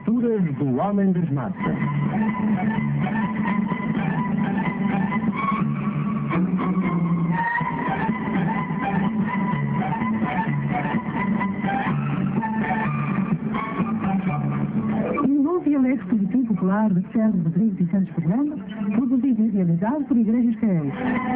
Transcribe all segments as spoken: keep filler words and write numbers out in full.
Aventuras do Homem das Massas. Um novo e alegre folhetim popular de Sérgio Rodrigues e Santos Fernando, produzido e realizado por Igrejas Caéis.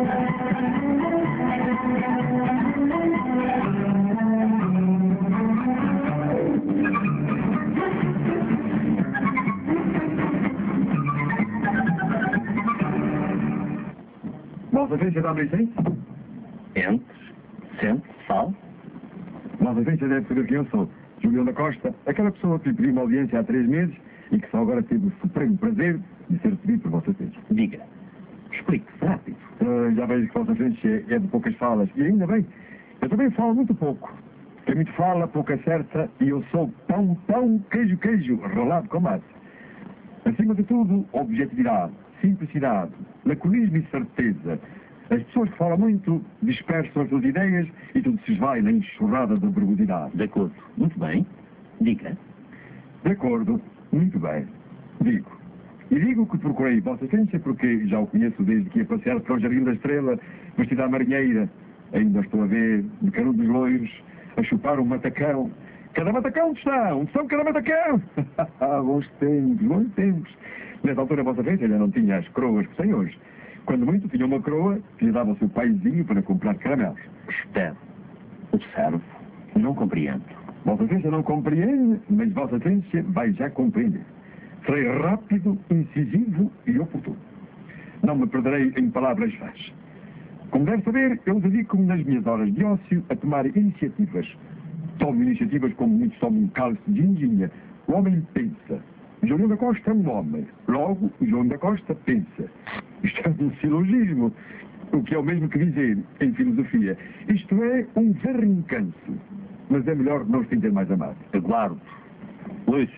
Vossa Excelência dá-me licença? Entre, sente, fale. Vossa Excelência deve saber quem eu sou. Julião da Costa, aquela pessoa que lhe pediu uma audiência há três meses e que só agora teve o supremo prazer de ser recebido por Vossa Excelência. Diga. Explique-se rápido. Uh, já vejo que Vossa Excelência é de poucas falas. E ainda bem, eu também falo muito pouco. Quem muito fala, pouco acerta, e eu sou pão, pão, queijo, queijo, rolado com massa. Acima de tudo, objetividade, simplicidade, laconismo e certeza. As pessoas que falam muito dispersam as suas ideias e tudo se esvai na enxurrada da verbosidade. De acordo. Muito bem. Diga. De acordo. Muito bem. Digo. E digo que procurei Vossa Excelência porque já o conheço desde que ia passear para o Jardim da Estrela, vestida à marinheira. Ainda estou a ver, de canudo dos loiros, a chupar um matacão. Cada matacão onde está? Onde estão cada matacão? Bons tempos, bons tempos. Nessa altura, Vossa Excelência já não tinha as coroas que tem hoje. Quando muito, tinha uma coroa que lhe dava o seu paizinho para comprar caramelos. Espero. Observo. Não compreendo. Vossa Excelência não compreende, mas Vossa Excelência vai já compreender. Serei rápido, incisivo e oportuno. Não me perderei em palavras vãs. Como deve saber, eu dedico-me nas minhas horas de ócio a tomar iniciativas. Tomo iniciativas como muitos tomam um cálice de ginginha. O homem pensa. João da Costa é um homem. Logo, João da Costa pensa. Isto é um silogismo, o que é o mesmo que dizer, em filosofia. Isto é um verrincanço. Mas é melhor não estender mais a massa. Aguardo. Ouço.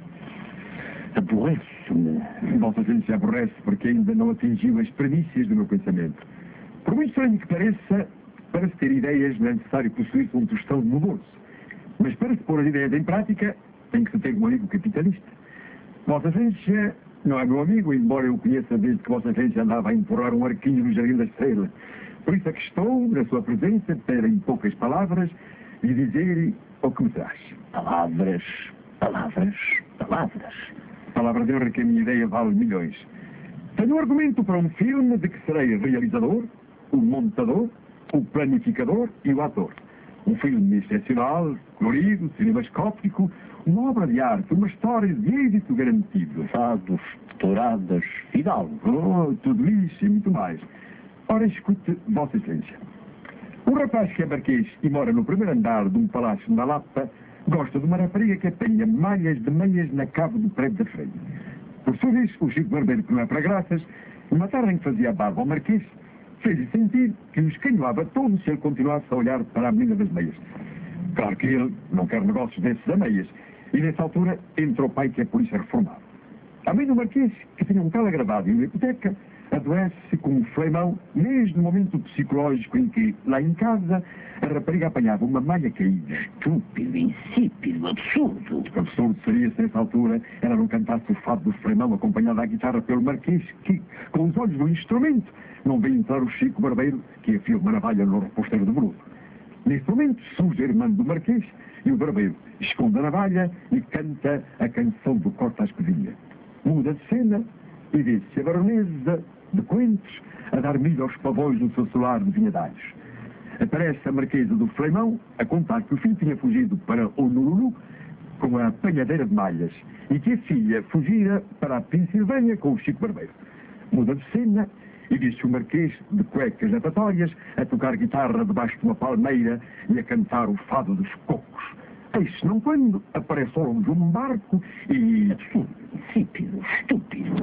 Aborreço-me. Vossa Excelência aborrece porque ainda não atingiu as premissas do meu pensamento. Por muito estranho que pareça, para se ter ideias não é necessário possuir-se um tostão de bolso. Mas para se pôr as ideias em prática, tem que se ter um amigo capitalista. Vossa Excelência não é meu amigo, embora eu o conheça desde que Vossa Excelência andava a empurrar um arquinho no Jardim da Estrela. Por isso é que estou, na sua presença, para, em poucas palavras, lhe dizer o que me traz. Palavras, palavras, palavras. Palavra de honra que a minha ideia vale milhões. Tenho um argumento para um filme de que serei realizador, o montador, o planificador e o ator. Um filme excepcional, colorido, cinemascópico, uma obra de arte, uma história de êxito garantido. Fados, touradas, fidalgo. Oh, tudo isso e muito mais. Ora, escute, Vossa Excelência. Um rapaz que é marquês e mora no primeiro andar de um palácio na Lapa gosta de uma rapariga que apanha malhas de meias na cave do prédio da freia. Por sua vez, o Chico Barbeiro, que não é para graças, numa tarde em que fazia a barba ao marquês, fez-lhe sentir que o escanhoava todo se ele continuasse a olhar para a menina das meias. Claro que ele não quer negócios desses a meias. E nessa altura entra o pai que é polícia reformado. A mãe do marquês, que tinha um telegravado e uma hipoteca, adoece com um fleimão, mesmo no momento psicológico em que, lá em casa, a rapariga apanhava uma malha caída. Estúpido, insípido, absurdo. Absurdo seria se nessa altura ela não cantasse o fado do fleimão acompanhada à guitarra pelo marquês, que, com os olhos do instrumento, não vê entrar o Chico Barbeiro, que afia uma navalha no reposteiro do bruto. Nesse momento surge a irmã do marquês e o barbeiro esconde a navalha e canta a canção do corta à escudinha. Muda de cena e vê-se a baronesa de Coentros a dar milho aos pavões no seu solar de vinhadalhos. Aparece a marquesa do Fleimão a contar que o filho tinha fugido para Honolulu com a apanhadeira de malhas e que a filha fugira para a Pensilvânia com o Chico Barbeiro. Muda de cena e diz-se o marquês de cuecas natatórias a tocar guitarra debaixo de uma palmeira e a cantar o fado dos cocos. Eis não quando aparece ao longe um barco e... Absurdo, insípido, estúpido.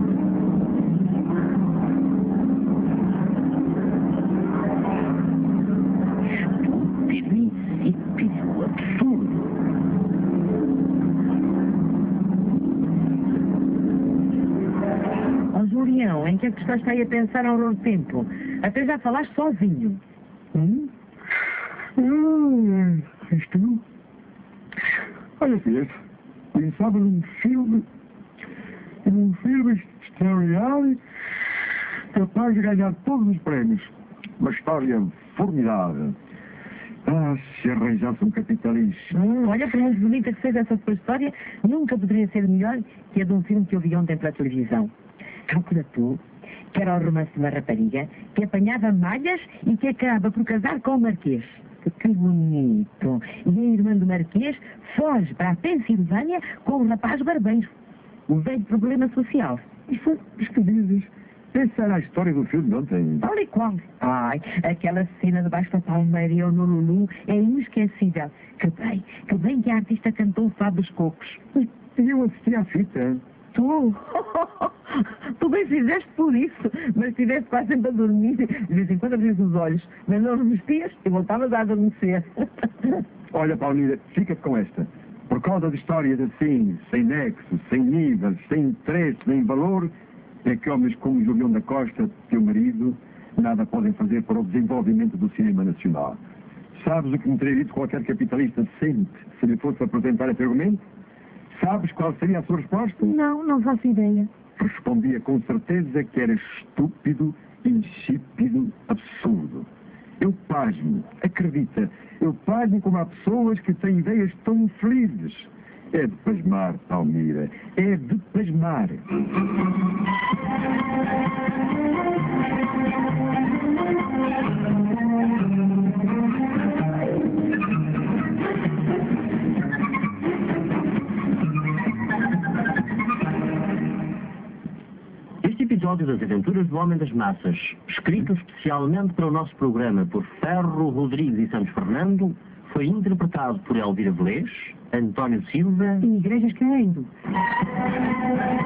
Estúpido, insípido, absurdo. Ó Julião, em que é que estás aí a pensar há um longo tempo? Até já falaste sozinho. Hum? Hum, és tu? Olha, Pedro, e pensava num filme, num filme extraordinário, capaz de ganhar todos os prémios. Uma história formidável. Ah, se arranjasse um capitalista. Hum, olha, por muito bonita que seja essa sua história, nunca poderia ser melhor que a de um filme que eu vi ontem pela televisão. Calcula tu que era o romance de uma rapariga que apanhava malhas e que acaba por casar com o Marquês. Que bonito! E a irmã do Marquês foge para a Pensilvânia com um rapaz barbeiro. Um velho problema social. Isso, mas que dizes? Essa era a história do filme de ontem. Tal e qual. Ai, aquela cena debaixo da palmeira e eu no Lulu é inesquecível. Que bem, que bem que a artista cantou o Fado dos Cocos. E eu assisti à fita. Tu? Tu bem fizeste por isso, mas estiveste quase sempre a dormir. De vez em quando abrias os olhos, mas não revestias e voltavas a adormecer. Olha, Paulina, fica com esta. Por causa de histórias assim, sem nexo, sem níveis, sem interesse, nem valor, é que homens como Julião da Costa, teu marido, nada podem fazer para o desenvolvimento do cinema nacional. Sabes o que me teria dito qualquer capitalista decente se lhe fosse apresentar esse argumento? Sabes qual seria a sua resposta? Não, não faço ideia. Respondia com certeza que era estúpido, insípido, absurdo. Eu pasmo, acredita, eu pasmo como há pessoas que têm ideias tão infelizes. É de pasmar, Palmira, é de pasmar. Este episódio das Aventuras do Homem das Massas, escrito especialmente para o nosso programa por Ferro Rodrigues e Santos Fernando, foi interpretado por Elvira Velez, António Silva E igrejas caindo.